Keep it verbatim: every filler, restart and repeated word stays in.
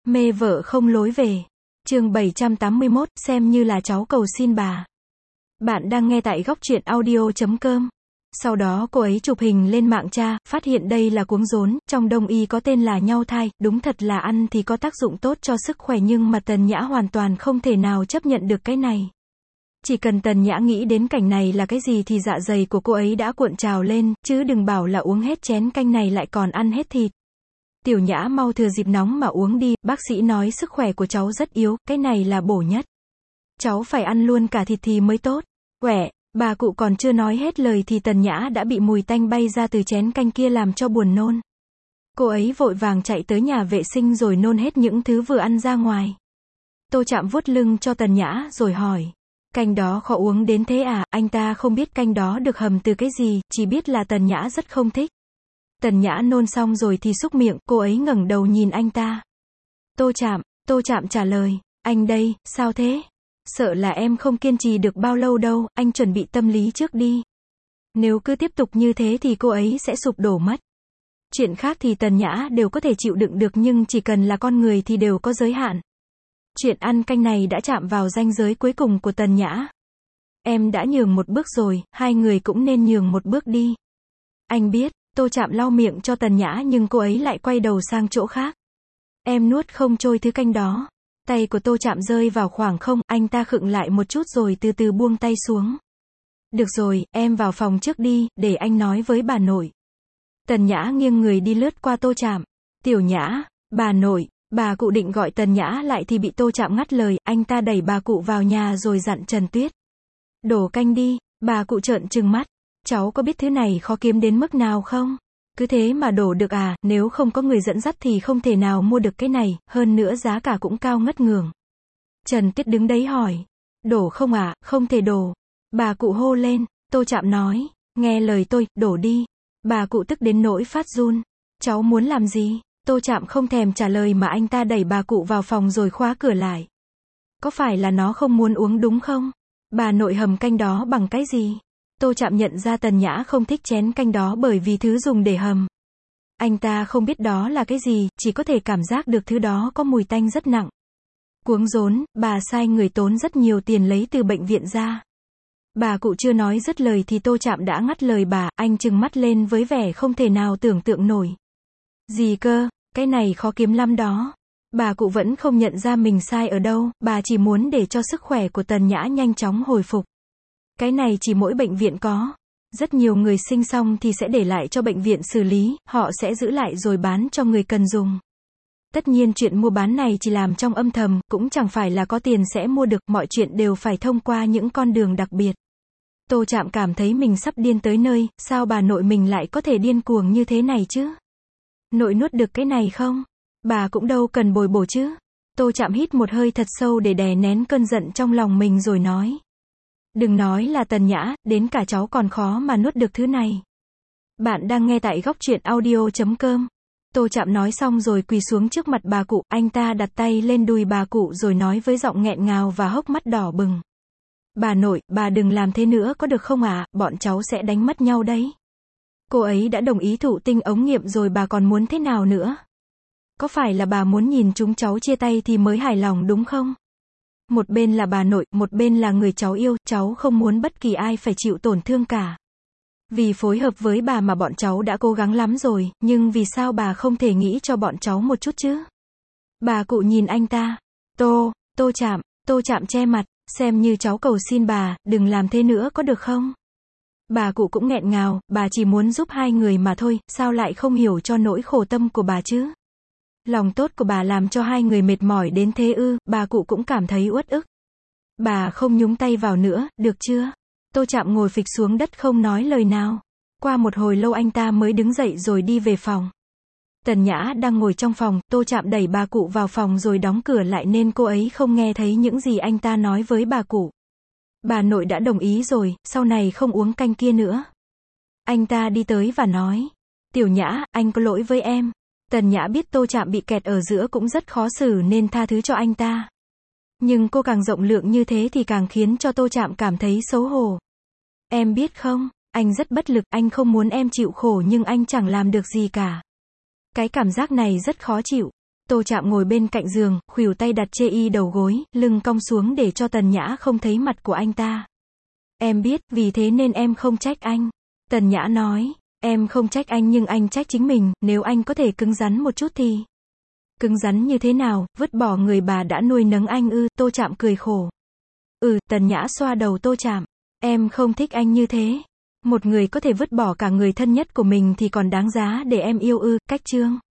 Mê vợ không lối về. Chương bảy trăm tám mươi mốt, xem như là cháu cầu xin bà. Bạn đang nghe tại góc truyện audio chấm com. Sau đó cô ấy chụp hình lên mạng tra, phát hiện đây là cuống rốn, trong đông y có tên là nhau thai, đúng thật là ăn thì có tác dụng tốt cho sức khỏe nhưng mà Tần Nhã hoàn toàn không thể nào chấp nhận được cái này. Chỉ cần Tần Nhã nghĩ đến cảnh này là cái gì thì dạ dày của cô ấy đã cuộn trào lên, chứ đừng bảo là uống hết chén canh này lại còn ăn hết thịt. Tiểu Nhã mau thừa dịp nóng mà uống đi, bác sĩ nói sức khỏe của cháu rất yếu, cái này là bổ nhất. Cháu phải ăn luôn cả thịt thì mới tốt. Quẻ, bà cụ còn chưa nói hết lời thì Tần Nhã đã bị mùi tanh bay ra từ chén canh kia làm cho buồn nôn. Cô ấy vội vàng chạy tới nhà vệ sinh rồi nôn hết những thứ vừa ăn ra ngoài. Tô Trạm vuốt lưng cho Tần Nhã rồi hỏi. Canh đó khó uống đến thế à? Anh ta không biết canh đó được hầm từ cái gì, chỉ biết là Tần Nhã rất không thích. Tần Nhã nôn xong rồi thì súc miệng, cô ấy ngẩng đầu nhìn anh ta. Tô Trạm, Tô Trạm trả lời, anh đây, sao thế? Sợ là em không kiên trì được bao lâu đâu, anh chuẩn bị tâm lý trước đi. Nếu cứ tiếp tục như thế thì cô ấy sẽ sụp đổ mất. Chuyện khác thì Tần Nhã đều có thể chịu đựng được nhưng chỉ cần là con người thì đều có giới hạn. Chuyện ăn canh này đã chạm vào ranh giới cuối cùng của Tần Nhã. Em đã nhường một bước rồi, hai người cũng nên nhường một bước đi. Anh biết. Tô Trạm lau miệng cho Tần Nhã nhưng cô ấy lại quay đầu sang chỗ khác. Em nuốt không trôi thứ canh đó. Tay của Tô Trạm rơi vào khoảng không, anh ta khựng lại một chút rồi từ từ buông tay xuống. Được rồi, em vào phòng trước đi, để anh nói với bà nội. Tần Nhã nghiêng người đi lướt qua Tô Trạm. Tiểu Nhã, bà nội, bà cụ định gọi Tần Nhã lại thì bị Tô Trạm ngắt lời, anh ta đẩy bà cụ vào nhà rồi dặn Trần Tuyết. Đổ canh đi, bà cụ trợn trừng mắt. Cháu có biết thứ này khó kiếm đến mức nào không? Cứ thế mà đổ được à, nếu không có người dẫn dắt thì không thể nào mua được cái này, hơn nữa giá cả cũng cao ngất ngường. Trần Tuyết đứng đấy hỏi. Đổ không à, không thể đổ. Bà cụ hô lên, Tô Trạm nói, nghe lời tôi, đổ đi. Bà cụ tức đến nỗi phát run. Cháu muốn làm gì? Tô Trạm không thèm trả lời mà anh ta đẩy bà cụ vào phòng rồi khóa cửa lại. Có phải là nó không muốn uống đúng không? Bà nội hầm canh đó bằng cái gì? Tô Trạm nhận ra Tần Nhã không thích chén canh đó bởi vì thứ dùng để hầm. Anh ta không biết đó là cái gì, chỉ có thể cảm giác được thứ đó có mùi tanh rất nặng. Cuống rốn, bà sai người tốn rất nhiều tiền lấy từ bệnh viện ra. Bà cụ chưa nói dứt lời thì Tô Trạm đã ngắt lời bà, anh trừng mắt lên với vẻ không thể nào tưởng tượng nổi. Gì cơ, cái này khó kiếm lắm đó. Bà cụ vẫn không nhận ra mình sai ở đâu, bà chỉ muốn để cho sức khỏe của Tần Nhã nhanh chóng hồi phục. Cái này chỉ mỗi bệnh viện có. Rất nhiều người sinh xong thì sẽ để lại cho bệnh viện xử lý, họ sẽ giữ lại rồi bán cho người cần dùng. Tất nhiên chuyện mua bán này chỉ làm trong âm thầm, cũng chẳng phải là có tiền sẽ mua được, mọi chuyện đều phải thông qua những con đường đặc biệt. Tô Trạm cảm thấy mình sắp điên tới nơi, sao bà nội mình lại có thể điên cuồng như thế này chứ? Nội nuốt được cái này không? Bà cũng đâu cần bồi bổ chứ. Tô Trạm hít một hơi thật sâu để đè nén cơn giận trong lòng mình rồi nói. Đừng nói là Tần Nhã, đến cả cháu còn khó mà nuốt được thứ này. Bạn đang nghe tại góc truyện audio chấm com. Tô Trạm nói xong rồi quỳ xuống trước mặt bà cụ, anh ta đặt tay lên đùi bà cụ rồi nói với giọng nghẹn ngào và hốc mắt đỏ bừng. Bà nội, bà đừng làm thế nữa có được không à, bọn cháu sẽ đánh mất nhau đấy. Cô ấy đã đồng ý thụ tinh ống nghiệm rồi bà còn muốn thế nào nữa? Có phải là bà muốn nhìn chúng cháu chia tay thì mới hài lòng đúng không? Một bên là bà nội, một bên là người cháu yêu, cháu không muốn bất kỳ ai phải chịu tổn thương cả. Vì phối hợp với bà mà bọn cháu đã cố gắng lắm rồi, nhưng vì sao bà không thể nghĩ cho bọn cháu một chút chứ? Bà cụ nhìn anh ta. Tô, Tô Trạm, Tô Trạm che mặt, xem như cháu cầu xin bà, đừng làm thế nữa có được không? Bà cụ cũng nghẹn ngào, bà chỉ muốn giúp hai người mà thôi, sao lại không hiểu cho nỗi khổ tâm của bà chứ? Lòng tốt của bà làm cho hai người mệt mỏi đến thế ư, bà cụ cũng cảm thấy uất ức. Bà không nhúng tay vào nữa, được chưa? Tô Trạm ngồi phịch xuống đất không nói lời nào. Qua một hồi lâu anh ta mới đứng dậy rồi đi về phòng. Tần Nhã đang ngồi trong phòng, Tô Trạm đẩy bà cụ vào phòng rồi đóng cửa lại nên cô ấy không nghe thấy những gì anh ta nói với bà cụ. Bà nội đã đồng ý rồi, sau này không uống canh kia nữa. Anh ta đi tới và nói. Tiểu Nhã, anh có lỗi với em. Tần Nhã biết Tô Trạm bị kẹt ở giữa cũng rất khó xử nên tha thứ cho anh ta. Nhưng cô càng rộng lượng như thế thì càng khiến cho Tô Trạm cảm thấy xấu hổ. Em biết không, anh rất bất lực, anh không muốn em chịu khổ nhưng anh chẳng làm được gì cả. Cái cảm giác này rất khó chịu. Tô Trạm ngồi bên cạnh giường, khuỷu tay đặt chê y đầu gối, lưng cong xuống để cho Tần Nhã không thấy mặt của anh ta. Em biết, vì thế nên em không trách anh. Tần Nhã nói, em không trách anh nhưng anh trách chính mình, nếu anh có thể cứng rắn một chút thì... Cứng rắn như thế nào, vứt bỏ người bà đã nuôi nấng anh ư? Tô Trạm cười khổ. Ừ, Tần Nhã xoa đầu Tô Trạm. Em không thích anh như thế. Một người có thể vứt bỏ cả người thân nhất của mình thì còn đáng giá để em yêu ư? Cách chương